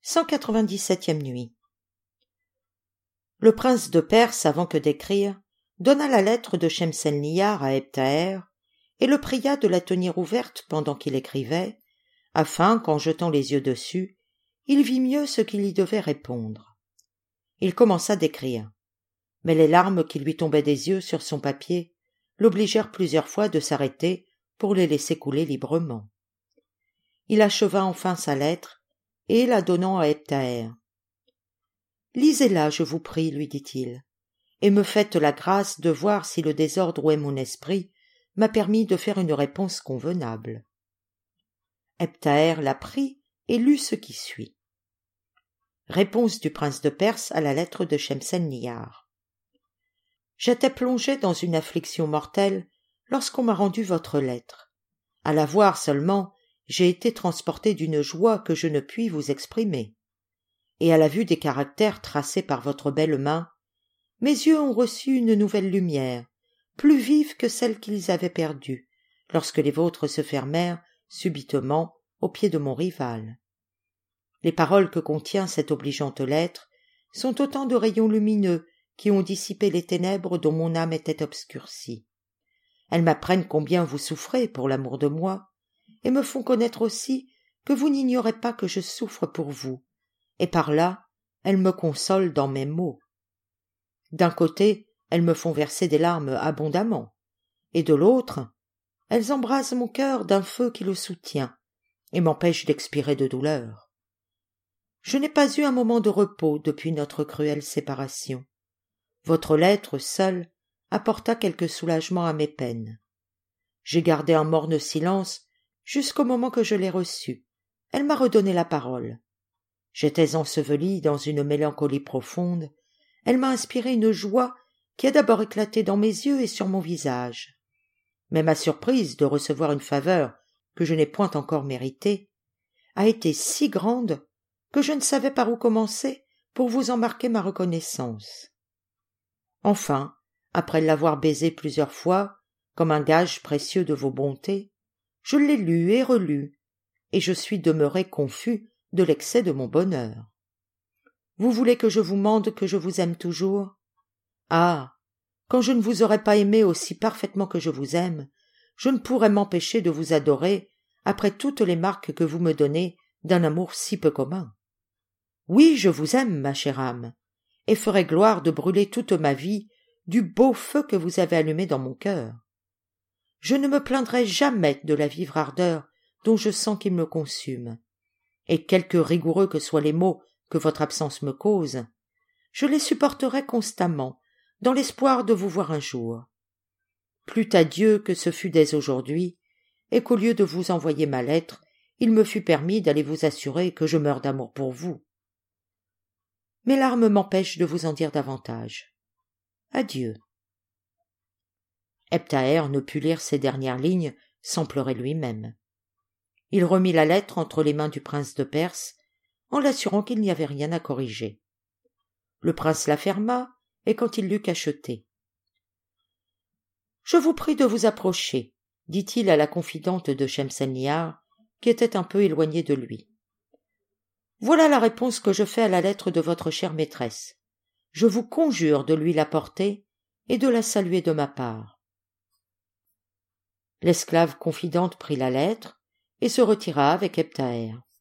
197e nuit. Le prince de Perse, avant que d'écrire, donna la lettre de Shemselnihar à Ebn-Thaher et le pria de la tenir ouverte pendant qu'il écrivait, afin qu'en jetant les yeux dessus, il vît mieux ce qu'il y devait répondre. Il commença d'écrire, mais les larmes qui lui tombaient des yeux sur son papier l'obligèrent plusieurs fois de s'arrêter pour les laisser couler librement. Il acheva enfin sa lettre, et la donnant à Ebn-Thaher. « Lisez-la, je vous prie, lui dit-il, et me faites la grâce de voir si le désordre où est mon esprit m'a permis de faire une réponse convenable. » Ebn-Thaher la prit et lut ce qui suit. Réponse du prince de Perse à la lettre de Shemselnihar. J'étais plongé dans une affliction mortelle lorsqu'on m'a rendu votre lettre. À la voir seulement, j'ai été transporté d'une joie que je ne puis vous exprimer. Et à la vue des caractères tracés par votre belle main, mes yeux ont reçu une nouvelle lumière, plus vive que celle qu'ils avaient perdue, lorsque les vôtres se fermèrent subitement aux pieds de mon rival. Les paroles que contient cette obligeante lettre sont autant de rayons lumineux qui ont dissipé les ténèbres dont mon âme était obscurcie. Elles m'apprennent combien vous souffrez pour l'amour de moi, et me font connaître aussi que vous n'ignorez pas que je souffre pour vous, et par là, elles me consolent dans mes maux. D'un côté, elles me font verser des larmes abondamment, et de l'autre, elles embrasent mon cœur d'un feu qui le soutient, et m'empêchent d'expirer de douleur. Je n'ai pas eu un moment de repos depuis notre cruelle séparation. Votre lettre seule apporta quelque soulagement à mes peines. J'ai gardé un morne silence jusqu'au moment que je l'ai reçue. Elle m'a redonné la parole. J'étais enseveli dans une mélancolie profonde. Elle m'a inspiré une joie qui a d'abord éclaté dans mes yeux et sur mon visage. Mais ma surprise de recevoir une faveur que je n'ai point encore méritée a été si grande que je ne savais par où commencer pour vous en marquer ma reconnaissance. Enfin, après l'avoir baisé plusieurs fois, comme un gage précieux de vos bontés, je l'ai lu et relu, et je suis demeuré confus de l'excès de mon bonheur. Vous voulez que je vous mande que je vous aime toujours? Ah! Quand je ne vous aurais pas aimé aussi parfaitement que je vous aime, je ne pourrais m'empêcher de vous adorer après toutes les marques que vous me donnez d'un amour si peu commun. Oui, je vous aime, ma chère âme, et ferai gloire de brûler toute ma vie du beau feu que vous avez allumé dans mon cœur. Je ne me plaindrai jamais de la vive ardeur dont je sens qu'il me consume, et quelque rigoureux que soient les maux que votre absence me cause, je les supporterai constamment, dans l'espoir de vous voir un jour. Plût à Dieu que ce fût dès aujourd'hui, et qu'au lieu de vous envoyer ma lettre, il me fût permis d'aller vous assurer que je meurs d'amour pour vous. Mes larmes m'empêchent de vous en dire davantage. Adieu. Ebn-Thaher ne put lire ces dernières lignes sans pleurer lui-même. Il remit la lettre entre les mains du prince de Perse, en l'assurant qu'il n'y avait rien à corriger. Le prince la ferma, et quand il l'eut cachetée. « Je vous prie de vous approcher, » dit-il à la confidente de Shemselnihar, qui était un peu éloignée de lui. « Voilà la réponse que je fais à la lettre de votre chère maîtresse. Je vous conjure de lui l'apporter et de la saluer de ma part. » L'esclave confidente prit la lettre et se retira avec Ebn-Thaher.